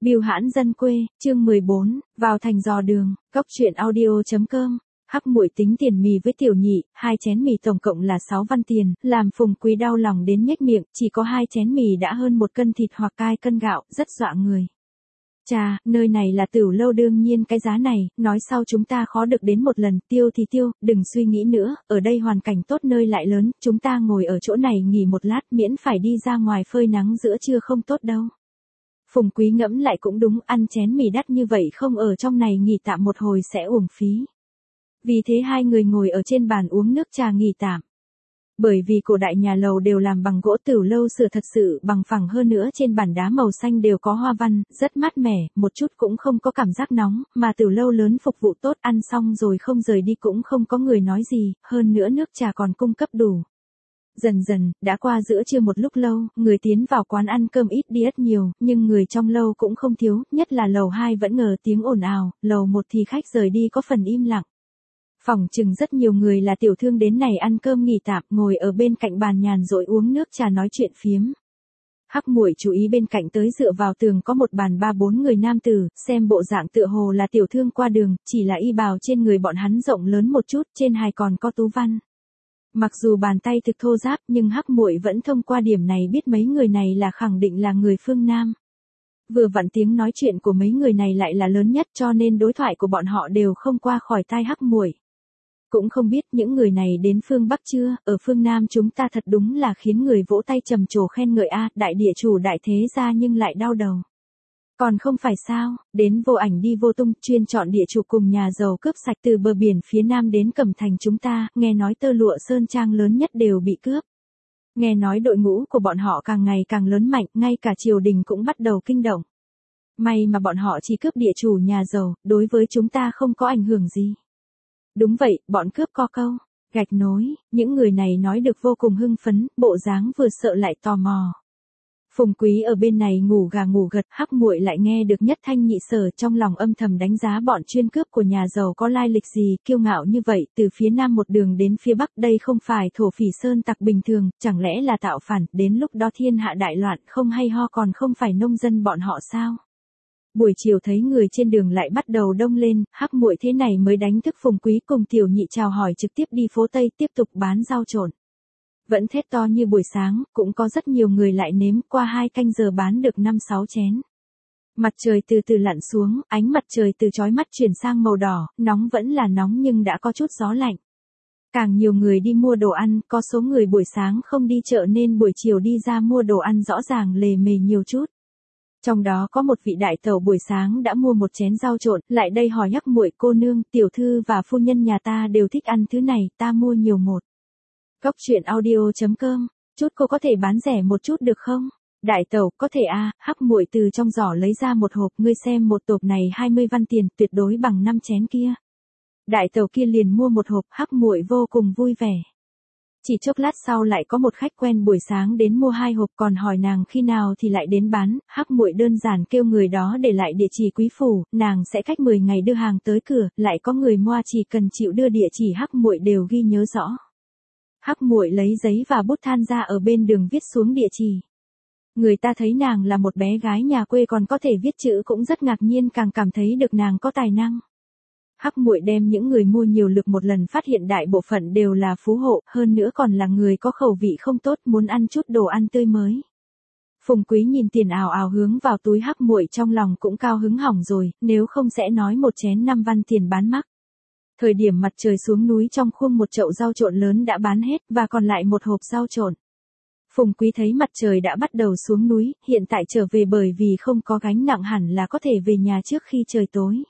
Bưu hãn dân quê, chương 14, vào thành dò đường, góc chuyện audio.com. Hắc muội tính tiền mì với tiểu nhị, 2 chén mì tổng cộng là 6 văn tiền, làm Phùng Quý đau lòng đến nhếch miệng, chỉ có 2 chén mì đã hơn 1 cân thịt hoặc cai cân gạo, rất dọa người. Chà, nơi này là Tửu Lâu, đương nhiên cái giá này, nói sau chúng ta khó được đến một lần, tiêu thì tiêu, đừng suy nghĩ nữa, ở đây hoàn cảnh tốt, nơi lại lớn, chúng ta ngồi ở chỗ này nghỉ một lát, miễn phải đi ra ngoài phơi nắng giữa trưa không tốt đâu. Phùng Quý ngẫm lại cũng đúng, ăn chén mì đắt như vậy không ở trong này nghỉ tạm một hồi sẽ uổng phí. Vì thế hai người ngồi ở trên bàn uống nước trà nghỉ tạm. Bởi vì cổ đại nhà lầu đều làm bằng gỗ, Tửu Lâu sửa thật sự bằng phẳng, hơn nữa trên bàn đá màu xanh đều có hoa văn, rất mát mẻ, một chút cũng không có cảm giác nóng, mà Tửu Lâu lớn phục vụ tốt, ăn xong rồi không rời đi cũng không có người nói gì, hơn nữa nước trà còn cung cấp đủ. Dần dần, đã qua giữa trưa một lúc lâu, người tiến vào quán ăn cơm ít đi rất nhiều, nhưng người trong lâu cũng không thiếu, nhất là lầu 2 vẫn ngờ tiếng ồn ào, lầu 1 thì khách rời đi có phần im lặng. Phỏng chừng rất nhiều người là tiểu thương đến này ăn cơm nghỉ tạm, ngồi ở bên cạnh bàn nhàn rỗi uống nước trà nói chuyện phiếm. Hắc muội chú ý bên cạnh tới, dựa vào tường có một bàn 3-4 người nam tử, xem bộ dạng tựa hồ là tiểu thương qua đường, chỉ là y bào trên người bọn hắn rộng lớn một chút, trên hài còn có tú văn. Mặc dù bàn tay thực thô ráp, nhưng Hắc muội vẫn thông qua điểm này biết mấy người này là khẳng định là người phương Nam. Vừa vặn tiếng nói chuyện của mấy người này lại là lớn nhất, cho nên đối thoại của bọn họ đều không qua khỏi tai Hắc muội. Cũng không biết những người này đến phương Bắc chưa, ở phương Nam chúng ta thật đúng là khiến người vỗ tay trầm trồ khen ngợi a, đại địa chủ đại thế gia nhưng lại đau đầu. Còn không phải sao, đến vô ảnh đi vô tung, chuyên chọn địa chủ cùng nhà giàu cướp sạch từ bờ biển phía Nam đến Cẩm Thành chúng ta, nghe nói tơ lụa sơn trang lớn nhất đều bị cướp. Nghe nói đội ngũ của bọn họ càng ngày càng lớn mạnh, ngay cả triều đình cũng bắt đầu kinh động. May mà bọn họ chỉ cướp địa chủ nhà giàu, đối với chúng ta không có ảnh hưởng gì. Đúng vậy, bọn cướp co câu, gạch nối, những người này nói được vô cùng hưng phấn, bộ dáng vừa sợ lại tò mò. Phùng Quý ở bên này ngủ gà ngủ gật, Hắc muội lại nghe được nhất thanh nhị sở, trong lòng âm thầm đánh giá bọn chuyên cướp của nhà giàu có lai lịch gì, kiêu ngạo như vậy, từ phía Nam một đường đến phía Bắc, đây không phải thổ phỉ sơn tặc bình thường, chẳng lẽ là tạo phản, đến lúc đó thiên hạ đại loạn không hay ho, còn không phải nông dân bọn họ sao? Buổi chiều thấy người trên đường lại bắt đầu đông lên, Hắc muội thế này mới đánh thức Phùng Quý cùng tiểu nhị chào hỏi trực tiếp đi phố Tây tiếp tục bán rau trộn. Vẫn thét to như buổi sáng, cũng có rất nhiều người lại nếm, qua 2 canh giờ bán được 5-6 chén. Mặt trời từ từ lặn xuống, ánh mặt trời từ chói mắt chuyển sang màu đỏ, nóng vẫn là nóng nhưng đã có chút gió lạnh. Càng nhiều người đi mua đồ ăn, có số người buổi sáng không đi chợ nên buổi chiều đi ra mua đồ ăn rõ ràng lề mề nhiều chút. Trong đó có một vị đại tẩu buổi sáng đã mua 1 chén rau trộn, lại đây hỏi Hắc muội, cô nương, tiểu thư và phu nhân nhà ta đều thích ăn thứ này, ta mua nhiều một. Góc chuyện audio.com, chút cô có thể bán rẻ một chút được không? Đại tẩu, có thể a. Hắc muội từ trong giỏ lấy ra một hộp, ngươi xem một hộp này 20 văn tiền, tuyệt đối bằng 5 chén kia. Đại tẩu kia liền mua một hộp, Hắc muội vô cùng vui vẻ. Chỉ chốc lát sau lại có một khách quen buổi sáng đến mua 2 hộp, còn hỏi nàng khi nào thì lại đến bán, Hắc muội đơn giản kêu người đó để lại địa chỉ quý phủ, nàng sẽ cách 10 ngày đưa hàng tới cửa, lại có người mua chỉ cần chịu đưa địa chỉ Hắc muội đều ghi nhớ rõ. Hắc muội lấy giấy và bút than ra ở bên đường viết xuống địa chỉ. Người ta thấy nàng là một bé gái nhà quê còn có thể viết chữ cũng rất ngạc nhiên, càng cảm thấy được nàng có tài năng. Hắc muội đem những người mua nhiều lượt một lần, phát hiện đại bộ phận đều là phú hộ, hơn nữa còn là người có khẩu vị không tốt, muốn ăn chút đồ ăn tươi mới. Phùng Quý nhìn tiền ào ào hướng vào túi Hắc muội, trong lòng cũng cao hứng hỏng rồi, nếu không sẽ nói 1 chén 5 văn tiền bán mắc. Thời điểm mặt trời xuống núi, trong khuôn một chậu rau trộn lớn đã bán hết, và còn lại một hộp rau trộn. Phùng Quý thấy mặt trời đã bắt đầu xuống núi, hiện tại trở về bởi vì không có gánh nặng hẳn là có thể về nhà trước khi trời tối.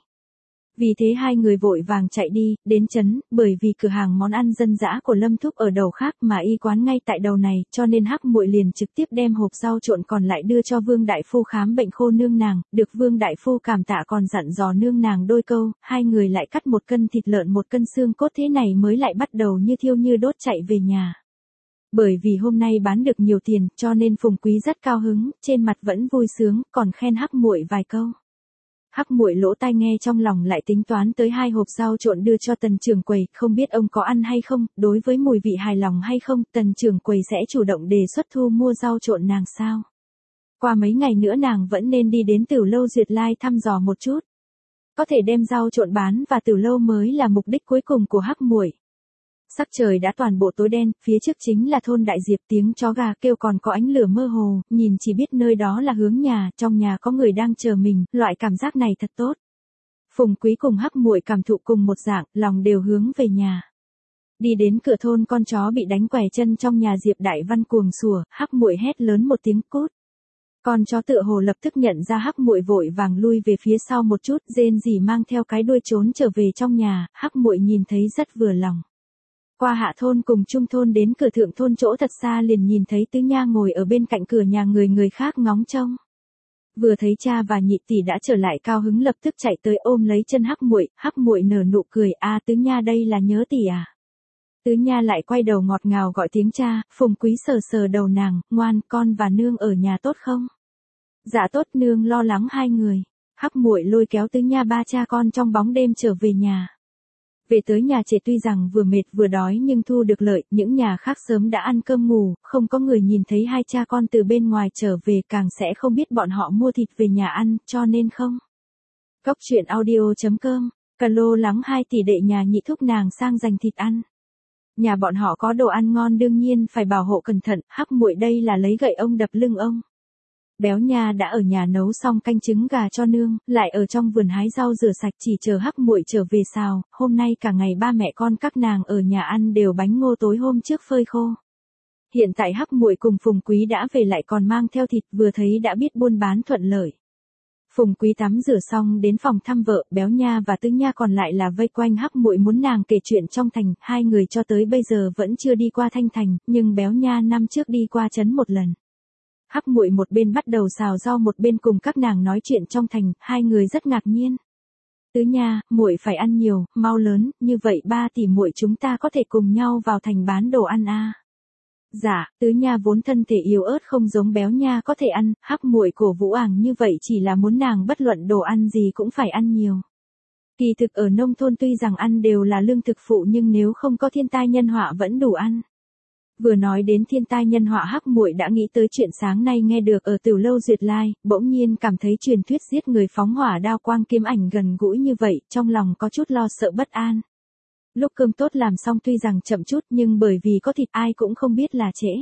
Vì thế hai người vội vàng chạy đi, đến trấn, bởi vì cửa hàng món ăn dân dã của Lâm Thúc ở đầu khác mà y quán ngay tại đầu này, cho nên Hắc muội liền trực tiếp đem hộp rau trộn còn lại đưa cho Vương đại phu khám bệnh khô nương nàng, được Vương đại phu cảm tạ còn dặn dò nương nàng đôi câu, hai người lại cắt 1 cân thịt lợn 1 cân xương cốt, thế này mới lại bắt đầu như thiêu như đốt chạy về nhà. Bởi vì hôm nay bán được nhiều tiền, cho nên Phùng Quý rất cao hứng, trên mặt vẫn vui sướng, còn khen Hắc muội vài câu. Hắc muội lỗ tai nghe trong lòng lại tính toán tới 2 hộp rau trộn đưa cho Tần trưởng quầy, không biết ông có ăn hay không, đối với mùi vị hài lòng hay không, Tần trưởng quầy sẽ chủ động đề xuất thu mua rau trộn nàng sao? Qua mấy ngày nữa nàng vẫn nên đi đến Tử Lâu Duyệt Lai thăm dò một chút. Có thể đem rau trộn bán và Tử Lâu mới là mục đích cuối cùng của Hắc Muội. Sắc trời đã toàn bộ tối đen, phía trước chính là thôn Đại Diệp, tiếng chó gà kêu còn có ánh lửa mơ hồ, nhìn chỉ biết nơi đó là hướng nhà, trong nhà có người đang chờ mình, loại cảm giác này thật tốt. Phùng Quý cùng Hắc Muội cảm thụ cùng một dạng, lòng đều hướng về nhà. Đi đến cửa thôn, con chó bị đánh quẻ chân trong nhà Diệp Đại Văn cuồng sủa, Hắc Muội hét lớn một tiếng cút. Con chó tựa hồ lập tức nhận ra Hắc Muội, vội vàng lui về phía sau một chút, rên rỉ mang theo cái đuôi trốn trở về trong nhà. Hắc Muội nhìn thấy rất vừa lòng. Qua hạ thôn cùng trung thôn đến cửa thượng thôn, chỗ thật xa liền nhìn thấy Tứ Nha ngồi ở bên cạnh cửa nhà người khác ngóng trông. Vừa thấy cha và nhị tỷ đã trở lại, cao hứng lập tức chạy tới ôm lấy chân Hắc Muội nở nụ cười, a Tứ Nha đây là nhớ tỷ à. Tứ Nha lại quay đầu ngọt ngào gọi tiếng cha. Phùng Quý sờ sờ đầu nàng, ngoan, con và nương ở nhà tốt không? Dạ tốt, nương lo lắng hai người. Hắc Muội lôi kéo Tứ Nha, ba cha con trong bóng đêm trở về nhà. Về tới nhà trẻ, tuy rằng vừa mệt vừa đói nhưng thu được lợi, những nhà khác sớm đã ăn cơm ngủ, không có người nhìn thấy hai cha con từ bên ngoài trở về, càng sẽ không biết bọn họ mua thịt về nhà ăn, cho nên không. Cốc truyện audio.com, cà lô lắng hai tỷ đệ nhà nhị thúc nàng sang giành thịt ăn. Nhà bọn họ có đồ ăn ngon đương nhiên phải bảo hộ cẩn thận, Hắc Muội đây là lấy gậy ông đập lưng ông. Béo Nha đã ở nhà nấu xong canh trứng gà cho nương, lại ở trong vườn hái rau rửa sạch, chỉ chờ Hắc Muội trở về xào. Hôm nay cả ngày ba mẹ con các nàng ở nhà ăn đều bánh ngô tối hôm trước phơi khô. Hiện tại Hắc Muội cùng Phùng Quý đã về, lại còn mang theo thịt, vừa thấy đã biết buôn bán thuận lợi. Phùng Quý tắm rửa xong đến phòng thăm vợ, Béo Nha và Tứ Nha còn lại là vây quanh Hắc Muội muốn nàng kể chuyện trong thành. Hai người cho tới bây giờ vẫn chưa đi qua Thanh Thành, nhưng Béo Nha năm trước đi qua trấn một lần. Hắc Muội một bên bắt đầu xào rau một bên cùng các nàng nói chuyện trong thành, hai người rất ngạc nhiên. Tứ Nha, muội phải ăn nhiều, mau lớn, như vậy ba tỷ muội chúng ta có thể cùng nhau vào thành bán đồ ăn à? Dạ, Tứ Nha vốn thân thể yếu ớt không giống Béo Nha có thể ăn, Hắc Muội cổ vũ ảng như vậy chỉ là muốn nàng bất luận đồ ăn gì cũng phải ăn nhiều. Kỳ thực ở nông thôn tuy rằng ăn đều là lương thực phụ nhưng nếu không có thiên tai nhân họa vẫn đủ ăn. Vừa nói đến thiên tai nhân họa, Hắc Muội đã nghĩ tới chuyện sáng nay nghe được ở Tử Lâu Duyệt Lai, bỗng nhiên cảm thấy truyền thuyết giết người phóng hỏa đao quang kiếm ảnh gần gũi như vậy, trong lòng có chút lo sợ bất an. Lúc cơm tốt làm xong tuy rằng chậm chút nhưng bởi vì có thịt ai cũng không biết là trễ.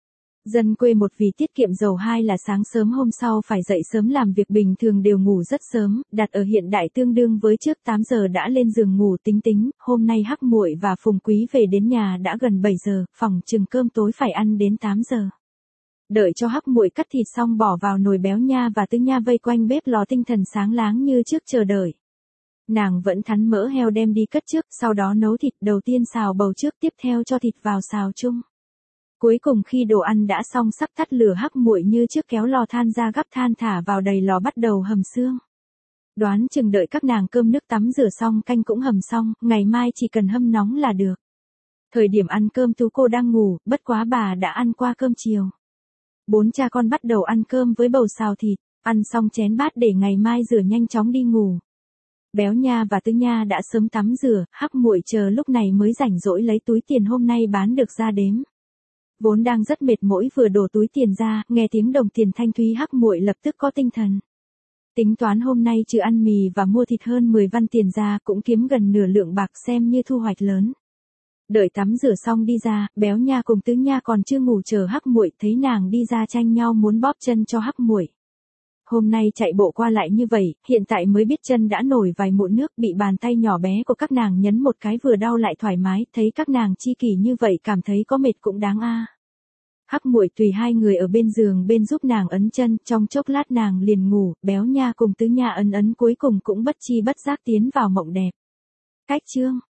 Dân quê một vì tiết kiệm dầu, hai là sáng sớm hôm sau phải dậy sớm làm việc, bình thường đều ngủ rất sớm, đặt ở hiện đại tương đương với trước 8 giờ đã lên giường ngủ. Tính, hôm nay Hắc Muội và Phùng Quý về đến nhà đã gần 7 giờ, phòng chừng cơm tối phải ăn đến 8 giờ. Đợi cho Hắc Muội cắt thịt xong bỏ vào nồi, Béo Nha và Tứ Nha vây quanh bếp lò tinh thần sáng láng như trước chờ đợi. Nàng vẫn thắn mỡ heo đem đi cất trước, sau đó nấu thịt, đầu tiên xào bầu trước, tiếp theo cho thịt vào xào chung. Cuối cùng khi đồ ăn đã xong sắp tắt lửa, Hắc Muội như trước kéo lò than ra gắp than thả vào đầy lò bắt đầu hầm xương. Đoán chừng đợi các nàng cơm nước tắm rửa xong, canh cũng hầm xong, ngày mai chỉ cần hâm nóng là được. Thời điểm ăn cơm Tú cô đang ngủ, bất quá bà đã ăn qua cơm chiều. Bốn cha con bắt đầu ăn cơm với bầu xào thịt, ăn xong chén bát để ngày mai rửa nhanh chóng đi ngủ. Béo Nha và Tứ Nha đã sớm tắm rửa, Hắc Muội chờ lúc này mới rảnh rỗi lấy túi tiền hôm nay bán được ra đếm. Vốn đang rất mệt mỏi, vừa đổ túi tiền ra, nghe tiếng đồng tiền thanh thúy, Hắc Muội lập tức có tinh thần. Tính toán hôm nay trừ ăn mì và mua thịt hơn 10 văn tiền ra cũng kiếm gần nửa lượng bạc, xem như thu hoạch lớn. Đợi tắm rửa xong đi ra, Béo Nha cùng Tứ Nha còn chưa ngủ chờ Hắc Muội, thấy nàng đi ra tranh nhau muốn bóp chân cho Hắc Muội. Hôm nay chạy bộ qua lại như vậy, hiện tại mới biết chân đã nổi vài mụn nước, bị bàn tay nhỏ bé của các nàng nhấn một cái vừa đau lại thoải mái, thấy các nàng chi kỷ như vậy cảm thấy có mệt cũng đáng a. Hắc Muội tùy hai người ở bên giường bên giúp nàng ấn chân, trong chốc lát nàng liền ngủ, Béo Nha cùng Tứ Nha ấn cuối cùng cũng bất chi bất giác tiến vào mộng đẹp. Cách chương